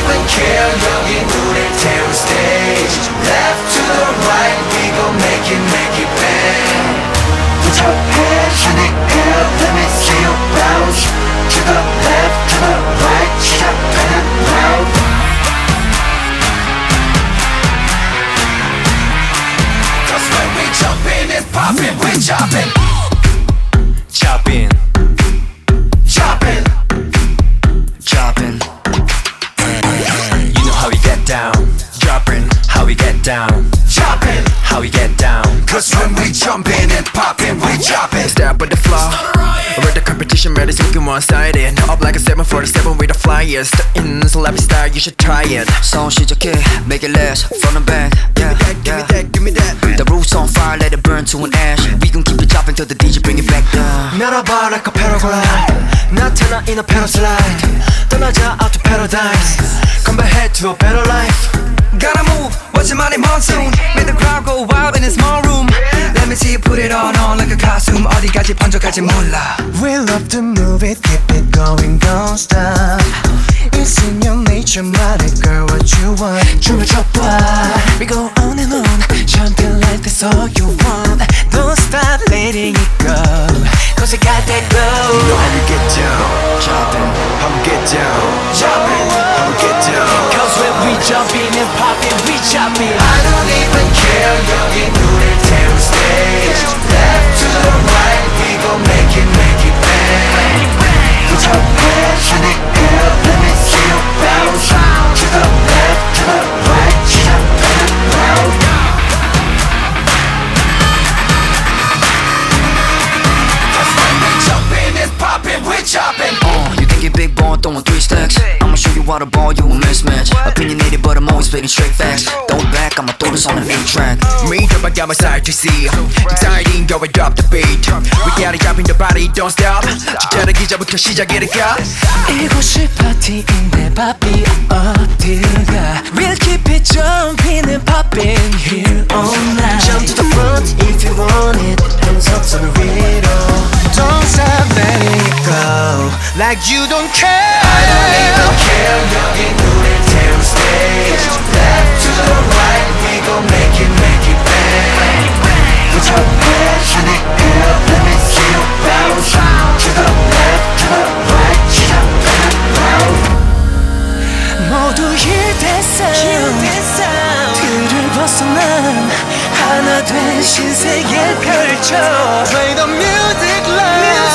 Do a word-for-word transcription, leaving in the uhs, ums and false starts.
even care 여기 눈을 태운 stage Left to the right we gon' make it make it bang Put your hands in the air let me see you bounce To the left to the right step and round Cause when we jump in it's poppin' we choppin' Chopping, choppin' chopping. You know how we get down. Dropping, how we get down. choppin' How we get down. Cause when we jump in and poppin' we choppin' Step on the floor. We're the competition, ready to looking one-sided. Up like a seven forty-seven with the flyers. The in, so let me start, you should try it. Song 시작해, make it last from the back. Yeah, Give me yeah. that, give me that. The roof's on fire, let it burn to an ash. We gon' keep it dropping till the D J bring it back down. 날아봐 like a paraglide. 나타나 in a paraslide. 떠나자 out to paradise. Come back head to a better life. Gotta move, watch your money monsoon. Make the crowd go wild in a small room. Let me see you put it on on like a costume. 어디까지 번져갈지 몰라. We love to move it, keep it going, don't stop. It's in your nature, 말해 girl what you want. 춤을 춰봐. We go on and on, champion like that's all you want. Don't stop letting it go, cause you got that glow. You know how we get down. Chopping, How we get down. Choppin' How we get down. cause when we jump in and pop it, we chop it. I don't even care 여기 눈을 태운 stage Left to the right we gon' make it make it bang Put your hands in the air let me see you bounce To the left to the right step and round Cause when we jump in it's poppin' we choppin' Uh, you think you're big ball, throwing three stacks. I'ma show you how to ball, you a mismatch. Opinionated, but I'm always spitting straight facts. Throw it back, I'ma throw this on an eight track. Me drop I got my side to see. Exciting, go and drop the beat. We gotta drop in the body, don't stop. 주차라기 전부터 시작이니까. 이곳이 파티인데 바비 어디가 We'll keep it jumping and popping here all night. Jump to the front if you want it. Hands up to the middle. Don't stop letting it go like you don't care. I don't even care 여기 눈을 태운 stage Left to the right we gon' make it make it bang Put your hands in the air let me see you bounce To the left to the right step and round 모두 힐대서 틀을 벗어난 하나 된 신세계 펼쳐 Play the music loud